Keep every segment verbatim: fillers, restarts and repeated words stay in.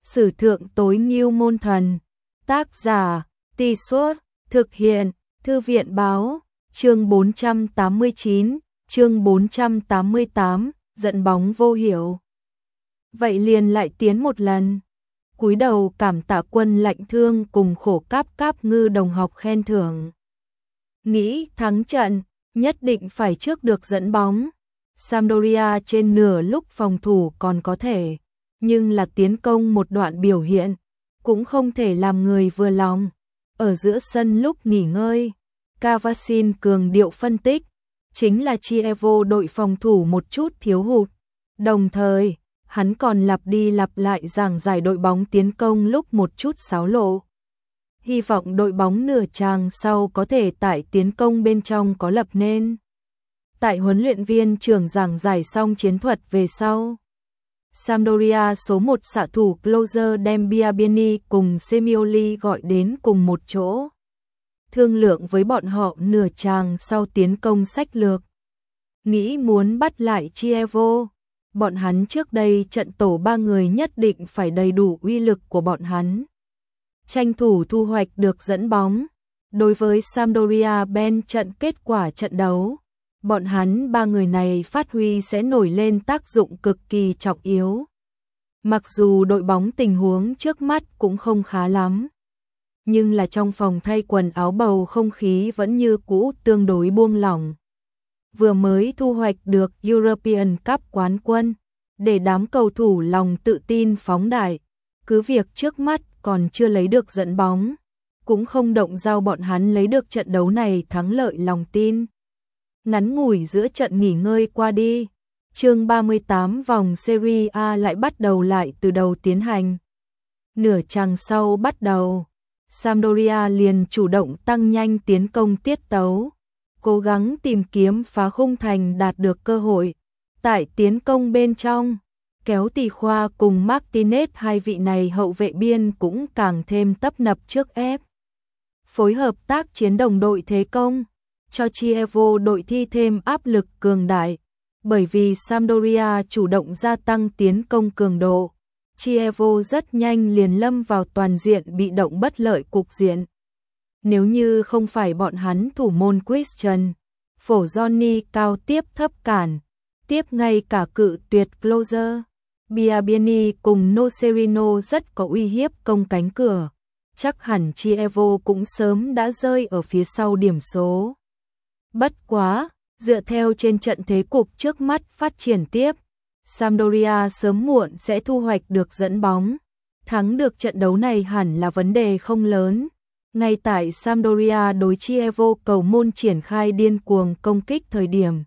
Sử thượng tối ngưu môn thần. Tác giả, Tì Suốt, thực hiện, Thư viện báo, chương bốn trăm tám mươi chín, chương bốn trăm tám mươi tám, giận bóng vô hiểu. Vậy liền lại tiến một lần. Cúi đầu cảm tạ Quân Lạnh Thương cùng Khổ Cáp Cáp Ngư đồng học khen thưởng. Nghĩ thắng trận, nhất định phải trước được dẫn bóng. Sampdoria trên nửa lúc phòng thủ còn có thể, nhưng là tiến công một đoạn biểu hiện, cũng không thể làm người vừa lòng. Ở giữa sân lúc nghỉ ngơi, Cavasin cường điệu phân tích, chính là Chievo đội phòng thủ một chút thiếu hụt. Đồng thời, hắn còn lặp đi lặp lại giảng giải đội bóng tiến công lúc một chút xáo lộ. Hy vọng đội bóng nửa chàng sau có thể tại tiến công bên trong có lập nên. Tại huấn luyện viên trưởng giảng giải xong chiến thuật về sau, Sampdoria số một xạ thủ Closer đem Biabiany cùng Semioli gọi đến cùng một chỗ, thương lượng với bọn họ nửa chàng sau tiến công sách lược. Nghĩ muốn bắt lại Chievo, bọn hắn trước đây trận tổ ba người nhất định phải đầy đủ uy lực của bọn hắn. Tranh thủ thu hoạch được dẫn bóng. Đối với Sampdoria bên trận kết quả trận đấu, bọn hắn ba người này phát huy sẽ nổi lên tác dụng cực kỳ trọng yếu. Mặc dù đội bóng tình huống trước mắt cũng không khá lắm, nhưng là trong phòng thay quần áo bầu không khí vẫn như cũ tương đối buông lỏng. Vừa mới thu hoạch được European Cup quán quân, để đám cầu thủ lòng tự tin phóng đại, cứ việc trước mắt còn chưa lấy được dẫn bóng, cũng không động dao bọn hắn lấy được trận đấu này thắng lợi lòng tin. Ngắn ngủi giữa trận nghỉ ngơi qua đi, chương ba mươi tám vòng Serie A lại bắt đầu lại từ đầu tiến hành. Nửa chặng sau bắt đầu, Sampdoria liền chủ động tăng nhanh tiến công tiết tấu, cố gắng tìm kiếm phá khung thành đạt được cơ hội. Tại tiến công bên trong, kéo Tì Khoa cùng Martinez hai vị này hậu vệ biên cũng càng thêm tấp nập trước ép. Phối hợp tác chiến đồng đội thế công, cho Chievo đội thi thêm áp lực cường đại. Bởi vì Sampdoria chủ động gia tăng tiến công cường độ, Chievo rất nhanh liền lâm vào toàn diện bị động bất lợi cục diện. Nếu như không phải bọn hắn thủ môn Christian, phổ Johnny cao tiếp thấp cản, tiếp ngay cả cự tuyệt Closer, Biabiany cùng Nocerino rất có uy hiếp công cánh cửa, chắc hẳn Chievo cũng sớm đã rơi ở phía sau điểm số. Bất quá, dựa theo trên trận thế cục trước mắt phát triển tiếp, Sampdoria sớm muộn sẽ thu hoạch được dẫn bóng. Thắng được trận đấu này hẳn là vấn đề không lớn. Ngay tại Sampdoria đối Chievo cầu môn triển khai điên cuồng công kích thời điểm,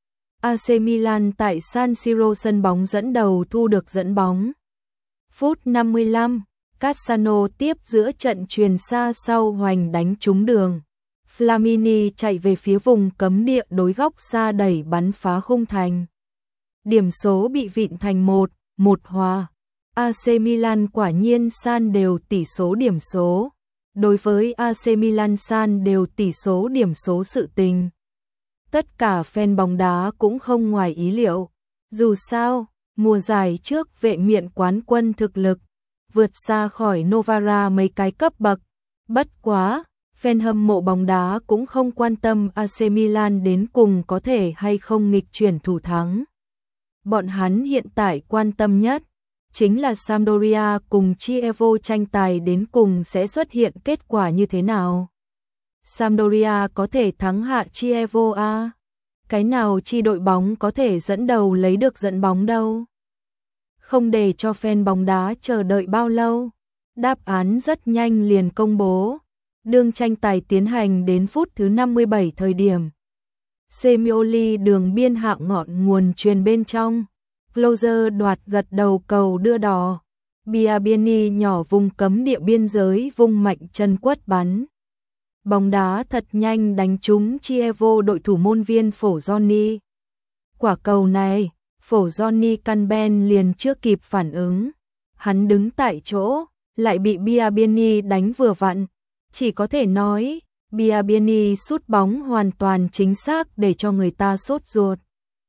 a xê Milan tại San Siro sân bóng dẫn đầu thu được dẫn bóng. Phút năm mươi lăm, Cassano tiếp giữa trận truyền xa sau hoành đánh trúng đường. Flamini chạy về phía vùng cấm địa đối góc xa đẩy bắn phá khung thành. Điểm số bị vịn thành một một hòa. a xê Milan quả nhiên san đều tỷ số điểm số. Đối với a xê Milan san đều tỷ số điểm số sự tình, tất cả fan bóng đá cũng không ngoài ý liệu. Dù sao, mùa giải trước vệ miện quán quân thực lực vượt xa khỏi Novara mấy cái cấp bậc. Bất quá, fan hâm mộ bóng đá cũng không quan tâm a xê Milan đến cùng có thể hay không nghịch chuyển thủ thắng. Bọn hắn hiện tại quan tâm nhất chính là Sampdoria cùng Chievo tranh tài đến cùng sẽ xuất hiện kết quả như thế nào. Sampdoria có thể thắng hạ Chievo a? Cái nào chi đội bóng có thể dẫn đầu lấy được dẫn bóng đâu? Không để cho fan bóng đá chờ đợi bao lâu, đáp án rất nhanh liền công bố. Đương tranh tài tiến hành đến phút thứ năm mươi bảy thời điểm, Semioli đường biên hạ ngọn nguồn truyền bên trong, Closer đoạt gật đầu cầu đưa đỏ, Biabiany nhỏ vùng cấm địa biên giới vung mạnh chân quất bắn. Bóng đá thật nhanh đánh trúng Chievo đội thủ môn viên phổ Johnny. Quả cầu này, phổ Johnny căn ben liền chưa kịp phản ứng. Hắn đứng tại chỗ, lại bị Biabiany đánh vừa vặn. Chỉ có thể nói, Biabiany sút bóng hoàn toàn chính xác để cho người ta sốt ruột.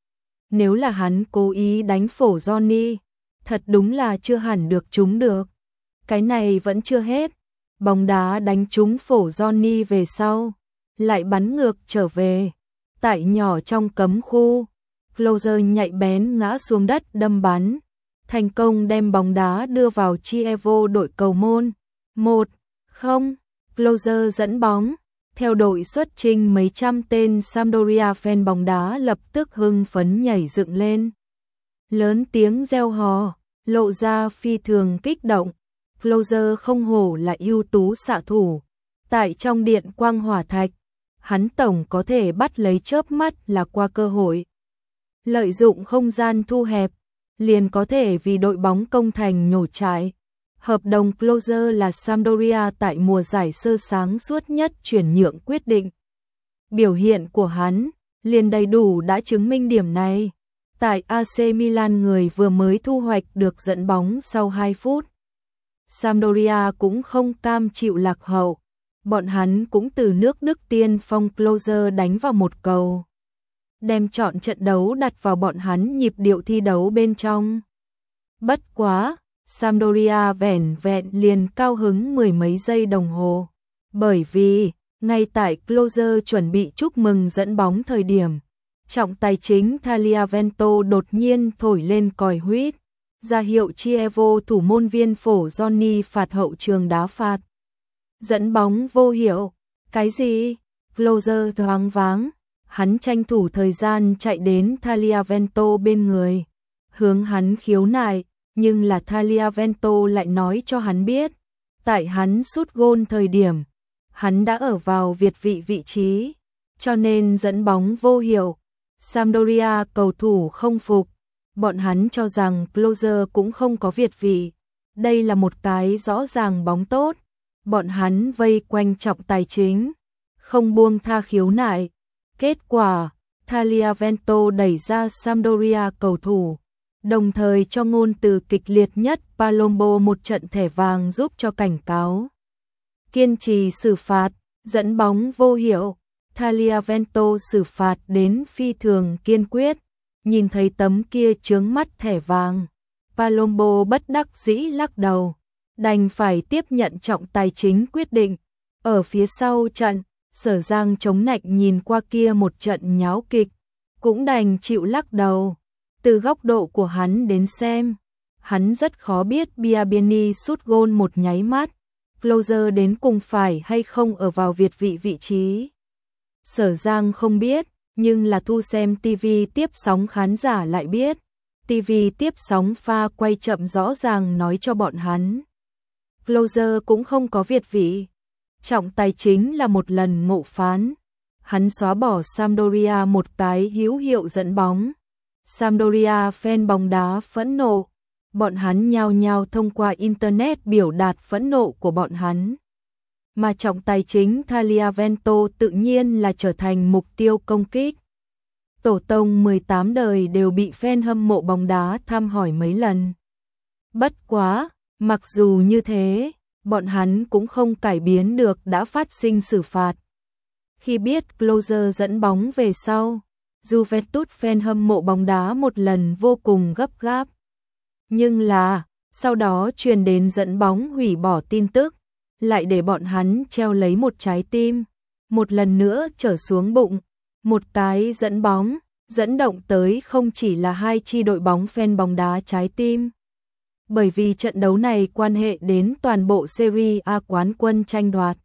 Nếu là hắn cố ý đánh phổ Johnny, thật đúng là chưa hẳn được trúng được. Cái này vẫn chưa hết. Bóng đá đánh trúng phổ Johnny về sau, lại bắn ngược trở về. Tại nhỏ trong cấm khu, Closer nhạy bén ngã xuống đất đâm bắn, thành công đem bóng đá đưa vào Chievo đội cầu môn. một không, Closer dẫn bóng. Theo đội xuất trình mấy trăm tên Sampdoria fan bóng đá lập tức hưng phấn nhảy dựng lên. Lớn tiếng reo hò, lộ ra phi thường kích động. Closer không hổ là ưu tú xạ thủ. Tại trong điện quang hỏa thạch, hắn tổng có thể bắt lấy chớp mắt là qua cơ hội. Lợi dụng không gian thu hẹp, liền có thể vì đội bóng công thành nhổ trại. Hợp đồng Closer là Sampdoria tại mùa giải sơ sáng suốt nhất chuyển nhượng quyết định. Biểu hiện của hắn liền đầy đủ đã chứng minh điểm này. Tại a xê Milan người vừa mới thu hoạch được dẫn bóng sau hai phút. Sampdoria cũng không cam chịu lạc hậu. Bọn hắn cũng từ nước Đức tiên phong Closer đánh vào một cầu, đem chọn trận đấu đặt vào bọn hắn nhịp điệu thi đấu bên trong. Bất quá, Sampdoria vẻn vẹn liền cao hứng mười mấy giây đồng hồ. Bởi vì, ngay tại Closer chuẩn bị chúc mừng dẫn bóng thời điểm, trọng tài chính Tagliavento đột nhiên thổi lên còi huýt, ra hiệu Chievo thủ môn viên phổ Johnny phạt hậu trường đá phạt. Dẫn bóng vô hiệu. Cái gì? Closer thoáng váng. Hắn tranh thủ thời gian chạy đến Tagliavento bên người, hướng hắn khiếu nại, nhưng là Tagliavento lại nói cho hắn biết, tại hắn sút gôn thời điểm, hắn đã ở vào việt vị vị trí, cho nên dẫn bóng vô hiệu. Sampdoria cầu thủ không phục, bọn hắn cho rằng Closer cũng không có việt vị. Đây là một cái rõ ràng bóng tốt. Bọn hắn vây quanh trọng tài chính, không buông tha khiếu nại. Kết quả, Tagliavento đẩy ra Sampdoria cầu thủ, đồng thời cho ngôn từ kịch liệt nhất Palombo một trận thẻ vàng giúp cho cảnh cáo. Kiên trì xử phạt, dẫn bóng vô hiệu, Tagliavento xử phạt đến phi thường kiên quyết, nhìn thấy tấm kia chướng mắt thẻ vàng. Palombo bất đắc dĩ lắc đầu, đành phải tiếp nhận trọng tài chính quyết định. Ở phía sau trận, Sở Giang chống nạnh nhìn qua kia một trận nháo kịch, cũng đành chịu lắc đầu. Từ góc độ của hắn đến xem, hắn rất khó biết Biabiany sút gôn một nháy mắt, Closer đến cùng phải hay không ở vào việt vị vị trí. Sở Giang không biết, nhưng là thu xem ti vi tiếp sóng khán giả lại biết. ti vi tiếp sóng pha quay chậm rõ ràng nói cho bọn hắn. Closer cũng không có việt vị. Trọng tài chính là một lần ngộ phán. Hắn xóa bỏ Sampdoria một cái hữu hiệu dẫn bóng. Sampdoria fan bóng đá phẫn nộ. Bọn hắn nhao nhao thông qua Internet biểu đạt phẫn nộ của bọn hắn. Mà trọng tài chính Tagliavento tự nhiên là trở thành mục tiêu công kích. Tổ tông mười tám đời đều bị fan hâm mộ bóng đá thăm hỏi mấy lần. Bất quá, mặc dù như thế, bọn hắn cũng không cải biến được đã phát sinh xử phạt. Khi biết Closer dẫn bóng về sau, Juventus fan hâm mộ bóng đá một lần vô cùng gấp gáp. Nhưng là, sau đó truyền đến dẫn bóng hủy bỏ tin tức, lại để bọn hắn treo lấy một trái tim, một lần nữa trở xuống bụng. Một cái dẫn bóng, dẫn động tới không chỉ là hai chi đội bóng fan bóng đá trái tim. Bởi vì trận đấu này quan hệ đến toàn bộ Serie A quán quân tranh đoạt.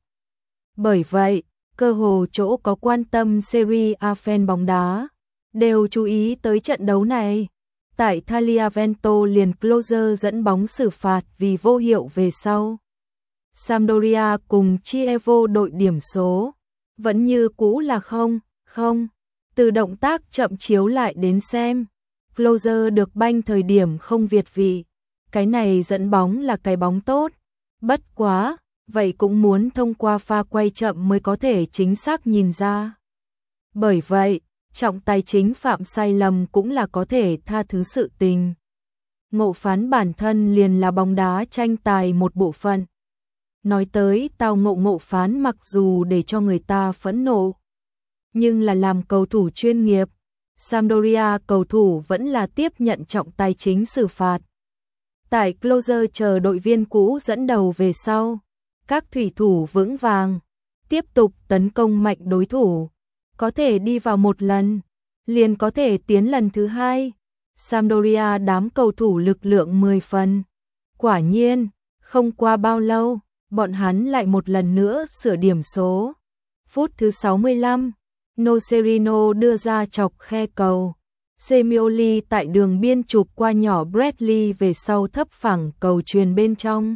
Bởi vậy, cơ hồ chỗ có quan tâm Serie A fan bóng đá đều chú ý tới trận đấu này. Tại Tagliavento liền Closer dẫn bóng xử phạt vì vô hiệu về sau. Sampdoria cùng Chievo đội điểm số vẫn như cũ là không, không. Từ động tác chậm chiếu lại đến xem, Closer được banh thời điểm không việt vị. Cái này dẫn bóng là cái bóng tốt. Bất quá, vậy cũng muốn thông qua pha quay chậm mới có thể chính xác nhìn ra. Bởi vậy, trọng tài chính phạm sai lầm cũng là có thể tha thứ sự tình. Ngộ phán bản thân liền là bóng đá tranh tài một bộ phận. Nói tới tao ngộ ngộ phán mặc dù để cho người ta phẫn nộ, nhưng là làm cầu thủ chuyên nghiệp, Sampdoria cầu thủ vẫn là tiếp nhận trọng tài chính xử phạt. Tại Closer chờ đội viên cũ dẫn đầu về sau, các thủy thủ vững vàng, tiếp tục tấn công mạnh đối thủ, có thể đi vào một lần, liền có thể tiến lần thứ hai. Sampdoria đám cầu thủ lực lượng mười phần. Quả nhiên, không qua bao lâu, bọn hắn lại một lần nữa sửa điểm số. Phút thứ sáu mươi lăm, Nocerino đưa ra chọc khe cầu. Semioli tại đường biên chụp qua nhỏ Bradley về sau thấp phẳng cầu truyền bên trong.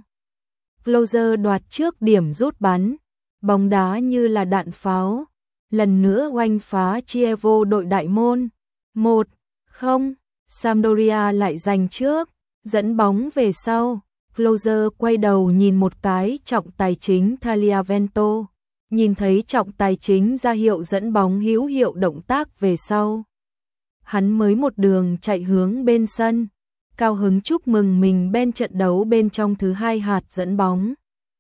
Closer đoạt trước điểm rút bắn, bóng đá như là đạn pháo, lần nữa oanh phá Chievo đội đại môn. một không, Sampdoria lại giành trước, dẫn bóng về sau. Closer quay đầu nhìn một cái trọng tài chính Tagliavento, nhìn thấy trọng tài chính ra hiệu dẫn bóng hữu hiệu động tác về sau. Hắn mới một đường chạy hướng bên sân, cao hứng chúc mừng mình bên trận đấu bên trong thứ hai hạt dẫn bóng.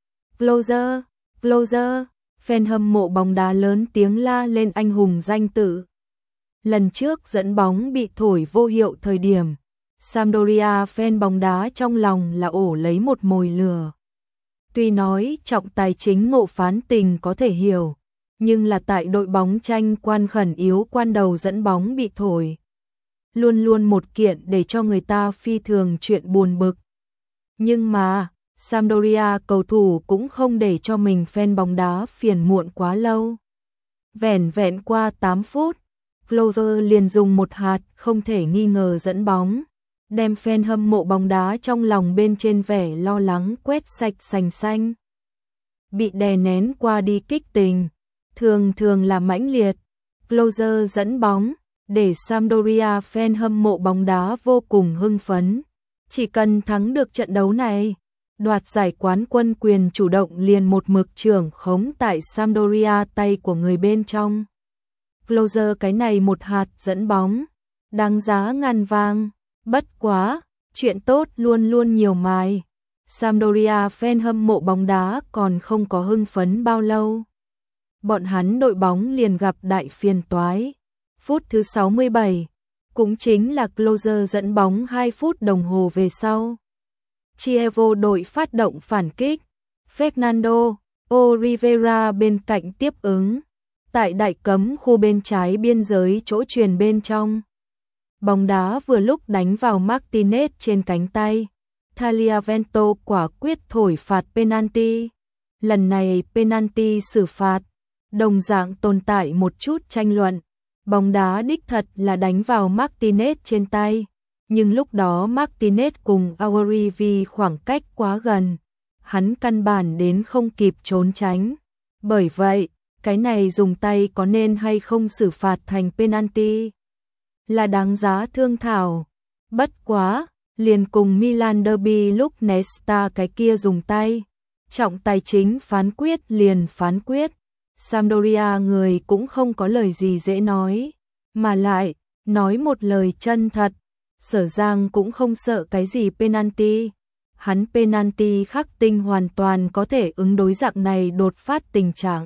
Closer, Closer, fan hâm mộ bóng đá lớn tiếng la lên anh hùng danh tự. Lần trước dẫn bóng bị thổi vô hiệu thời điểm, Sampdoria fan bóng đá trong lòng là ổ lấy một mồi lửa. Tuy nói trọng tài chính ngộ phán tình có thể hiểu, nhưng là tại đội bóng tranh quan khẩn yếu quan đầu dẫn bóng bị thổi. Luôn luôn một kiện để cho người ta phi thường chuyện buồn bực. Nhưng mà, Sampdoria cầu thủ cũng không để cho mình fan bóng đá phiền muộn quá lâu. Vẻn vẹn qua tám phút, Closer liền dùng một hạt không thể nghi ngờ dẫn bóng, đem fan hâm mộ bóng đá trong lòng bên trên vẻ lo lắng quét sạch sành xanh. Bị đè nén qua đi kích tình, thường thường là mãnh liệt. Closer dẫn bóng, để Sampdoria fan hâm mộ bóng đá vô cùng hưng phấn. Chỉ cần thắng được trận đấu này, đoạt giải quán quân quyền chủ động liền một mực trưởng khống tại Sampdoria tay của người bên trong. Closer cái này một hạt dẫn bóng, đáng giá ngàn vàng. Bất quá, chuyện tốt luôn luôn nhiều mài. Sampdoria fan hâm mộ bóng đá còn không có hưng phấn bao lâu. Bọn hắn đội bóng liền gặp đại phiền toái. Phút thứ sáu mươi bảy, cũng chính là Closer dẫn bóng hai phút đồng hồ về sau. Chievo đội phát động phản kích. Fernando Oliveira bên cạnh tiếp ứng. Tại đại cấm khu bên trái biên giới chỗ truyền bên trong. Bóng đá vừa lúc đánh vào Martinez trên cánh tay. Tagliavento quả quyết thổi phạt penalty. Lần này penalty xử phạt, đồng dạng tồn tại một chút tranh luận. Bóng đá đích thật là đánh vào Martinez trên tay, nhưng lúc đó Martinez cùng Aurier vì khoảng cách quá gần, hắn căn bản đến không kịp trốn tránh. Bởi vậy, cái này dùng tay có nên hay không xử phạt thành penalty là đáng giá thương thảo. Bất quá, liền cùng Milan derby lúc Nesta cái kia dùng tay, trọng tài chính phán quyết liền phán quyết. Sampdoria người cũng không có lời gì dễ nói, mà lại, nói một lời chân thật, Sở Giang cũng không sợ cái gì penalty. Hắn penalty khắc tinh hoàn toàn có thể ứng đối dạng này đột phát tình trạng.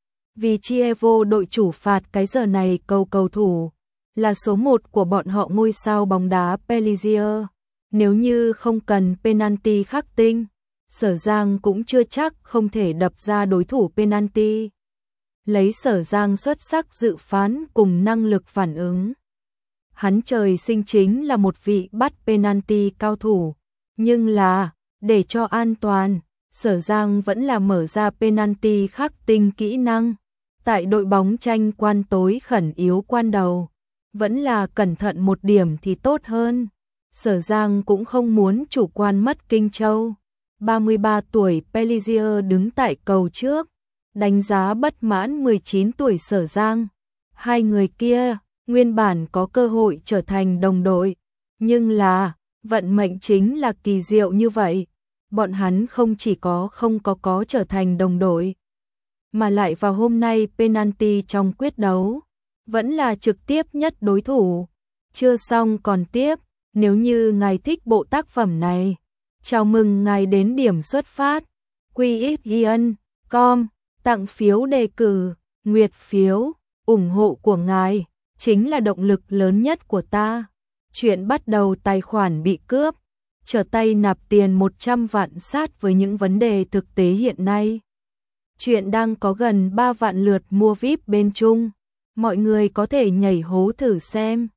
Vì Chievo đội chủ phạt cái giờ này cầu cầu thủ, là số một của bọn họ ngôi sao bóng đá Pellissier. Nếu như không cần penalty khắc tinh, Sở Giang cũng chưa chắc không thể đập ra đối thủ penalty. Lấy Sở Giang xuất sắc dự phán cùng năng lực phản ứng, hắn trời sinh chính là một vị bắt penalty cao thủ. Nhưng là, để cho an toàn, Sở Giang vẫn là mở ra penalty khắc tinh kỹ năng. Tại đội bóng tranh quan tối khẩn yếu quan đầu, vẫn là cẩn thận một điểm thì tốt hơn. Sở Giang cũng không muốn chủ quan mất Kinh Châu. ba mươi ba tuổi Pellissier đứng tại cầu trước, đánh giá bất mãn mười chín tuổi Sở Giang. Hai người kia, nguyên bản có cơ hội trở thành đồng đội. Nhưng là, vận mệnh chính là kỳ diệu như vậy. Bọn hắn không chỉ có không có có trở thành đồng đội, mà lại vào hôm nay penalty trong quyết đấu, vẫn là trực tiếp nhất đối thủ. Chưa xong còn tiếp, nếu như ngài thích bộ tác phẩm này, chào mừng ngài đến điểm xuất phát. quy ích giê chấm com, tặng phiếu đề cử, nguyệt phiếu, ủng hộ của ngài chính là động lực lớn nhất của ta. Chuyện bắt đầu tài khoản bị cướp. trở tay nạp tiền một trăm vạn sát với những vấn đề thực tế hiện nay. Chuyện đang có gần ba vạn lượt mua vi ai pi bên Trung. Mọi người có thể nhảy hố thử xem.